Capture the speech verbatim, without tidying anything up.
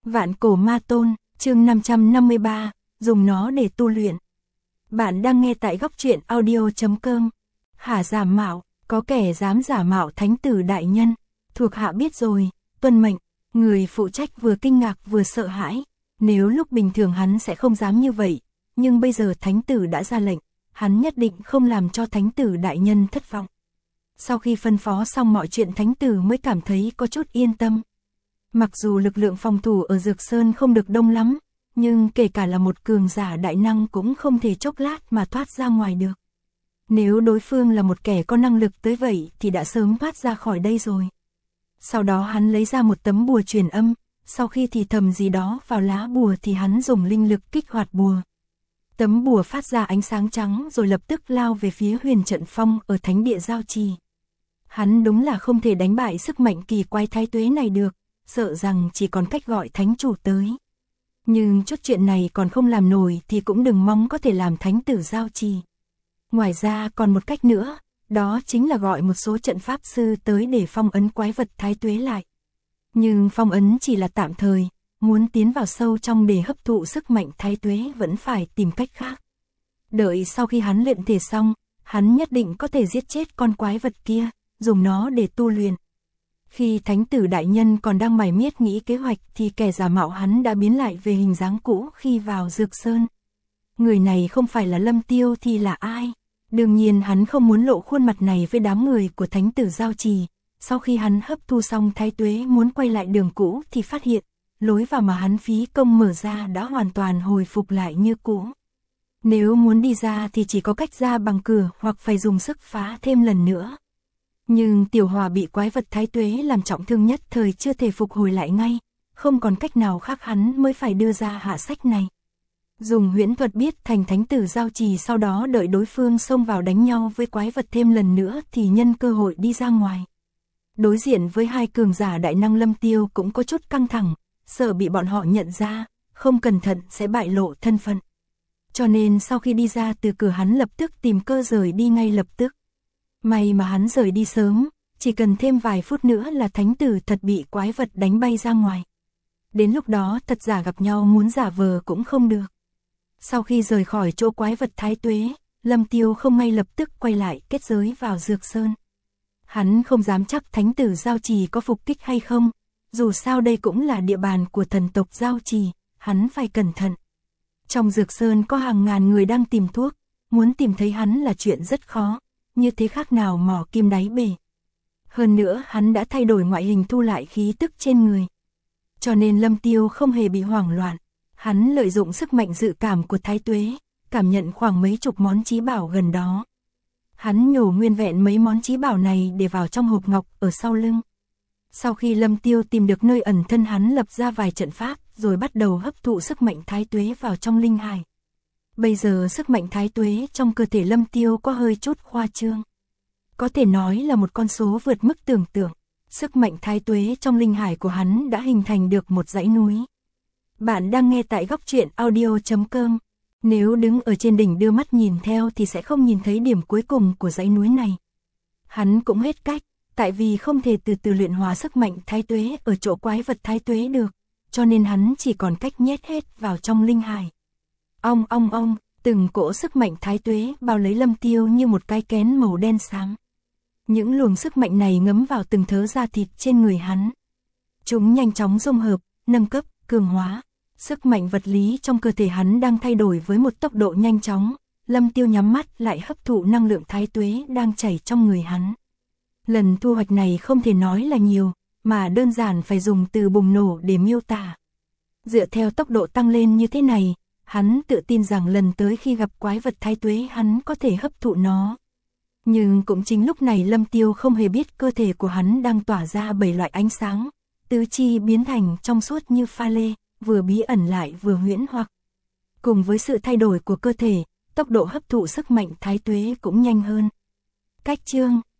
Vạn cổ ma tôn, chương năm trăm năm mươi ba, dùng nó để tu luyện. Bạn đang nghe tại góc truyện audio chấm com. Hả, giả mạo, có kẻ dám giả mạo thánh tử đại nhân, thuộc hạ biết rồi, tuân mệnh. Người phụ trách vừa kinh ngạc vừa sợ hãi, nếu lúc bình thường hắn sẽ không dám như vậy, nhưng bây giờ thánh tử đã ra lệnh, hắn nhất định không làm cho thánh tử đại nhân thất vọng. Sau khi phân phó xong mọi chuyện, thánh tử mới cảm thấy có chút yên tâm. Mặc dù lực lượng phòng thủ ở Dược Sơn không được đông lắm, nhưng kể cả là một cường giả đại năng cũng không thể chốc lát mà thoát ra ngoài được. Nếu đối phương là một kẻ có năng lực tới vậy thì đã sớm thoát ra khỏi đây rồi. Sau đó hắn lấy ra một tấm bùa truyền âm, sau khi thì thầm gì đó vào lá bùa thì hắn dùng linh lực kích hoạt bùa. Tấm bùa phát ra ánh sáng trắng rồi lập tức lao về phía Huyền Trận Phong ở thánh địa Giao Trì. Hắn đúng là không thể đánh bại sức mạnh kỳ quái thái tuế này được, sợ rằng chỉ còn cách gọi thánh chủ tới. Nhưng chút chuyện này còn không làm nổi thì cũng đừng mong có thể làm thánh tử Giao Trì. Ngoài ra còn một cách nữa, đó chính là gọi một số trận pháp sư tới để phong ấn quái vật thái tuế lại. Nhưng phong ấn chỉ là tạm thời, muốn tiến vào sâu trong để hấp thụ sức mạnh thái tuế vẫn phải tìm cách khác. Đợi sau khi hắn luyện thể xong, hắn nhất định có thể giết chết con quái vật kia, dùng nó để tu luyện. Khi thánh tử đại nhân còn đang mải miết nghĩ kế hoạch thì kẻ giả mạo hắn đã biến lại về hình dáng cũ khi vào Dược Sơn. Người này không phải là Lâm Tiêu thì là ai? Đương nhiên hắn không muốn lộ khuôn mặt này với đám người của thánh tử Giao Trì. Sau khi hắn hấp thu xong thái tuế muốn quay lại đường cũ thì phát hiện, lối vào mà hắn phí công mở ra đã hoàn toàn hồi phục lại như cũ. Nếu muốn đi ra thì chỉ có cách ra bằng cửa hoặc phải dùng sức phá thêm lần nữa. Nhưng Tiểu Hòa bị quái vật thái tuế làm trọng thương nhất thời chưa thể phục hồi lại ngay, không còn cách nào khác hắn mới phải đưa ra hạ sách này. Dùng huyễn thuật biết thành thánh tử Giao Trì, sau đó đợi đối phương xông vào đánh nhau với quái vật thêm lần nữa thì nhân cơ hội đi ra ngoài. Đối diện với hai cường giả đại năng, Lâm Tiêu cũng có chút căng thẳng, sợ bị bọn họ nhận ra, không cẩn thận sẽ bại lộ thân phận. Cho nên sau khi đi ra từ cửa hắn lập tức tìm cơ rời đi ngay lập tức. May mà hắn rời đi sớm, chỉ cần thêm vài phút nữa là thánh tử thật bị quái vật đánh bay ra ngoài. Đến lúc đó thật giả gặp nhau muốn giả vờ cũng không được. Sau khi rời khỏi chỗ quái vật thái tuế, Lâm Tiêu không ngay lập tức quay lại kết giới vào Dược Sơn. Hắn không dám chắc thánh tử Giao Trì có phục kích hay không, dù sao đây cũng là địa bàn của thần tộc Giao Trì, hắn phải cẩn thận. Trong Dược Sơn có hàng ngàn người đang tìm thuốc, muốn tìm thấy hắn là chuyện rất khó, như thế khác nào mỏ kim đáy bể. Hơn nữa hắn đã thay đổi ngoại hình, thu lại khí tức trên người. Cho nên Lâm Tiêu không hề bị hoảng loạn, hắn lợi dụng sức mạnh dự cảm của thái tuế, cảm nhận khoảng mấy chục món chí bảo gần đó. Hắn nhổ nguyên vẹn mấy món chí bảo này để vào trong hộp ngọc ở sau lưng. Sau khi Lâm Tiêu tìm được nơi ẩn thân, hắn lập ra vài trận pháp rồi bắt đầu hấp thụ sức mạnh thái tuế vào trong linh hải. Bây giờ sức mạnh thái tuế trong cơ thể Lâm Tiêu có hơi chút khoa trương. Có thể nói là một con số vượt mức tưởng tượng. Sức mạnh thái tuế trong linh hải của hắn đã hình thành được một dãy núi. Bạn đang nghe tại góc truyện audio chấm com. Nếu đứng ở trên đỉnh đưa mắt nhìn theo thì sẽ không nhìn thấy điểm cuối cùng của dãy núi này. Hắn cũng hết cách, tại vì không thể từ từ luyện hóa sức mạnh thái tuế ở chỗ quái vật thái tuế được, cho nên hắn chỉ còn cách nhét hết vào trong linh hải. Ong ong ong, từng cỗ sức mạnh thái tuế bao lấy Lâm Tiêu như một cái kén màu đen xám. Những luồng sức mạnh này ngấm vào từng thớ da thịt trên người hắn. Chúng nhanh chóng dung hợp, nâng cấp, cường hóa. Sức mạnh vật lý trong cơ thể hắn đang thay đổi với một tốc độ nhanh chóng. Lâm Tiêu nhắm mắt lại hấp thụ năng lượng thái tuế đang chảy trong người hắn. Lần thu hoạch này không thể nói là nhiều, mà đơn giản phải dùng từ bùng nổ để miêu tả. Dựa theo tốc độ tăng lên như thế này, hắn tự tin rằng lần tới khi gặp quái vật thái tuế hắn có thể hấp thụ nó. Nhưng cũng chính lúc này Lâm Tiêu không hề biết cơ thể của hắn đang tỏa ra bảy loại ánh sáng, tứ chi biến thành trong suốt như pha lê, vừa bí ẩn lại vừa huyễn hoặc. Cùng với sự thay đổi của cơ thể, tốc độ hấp thụ sức mạnh thái tuế cũng nhanh hơn. Cách chương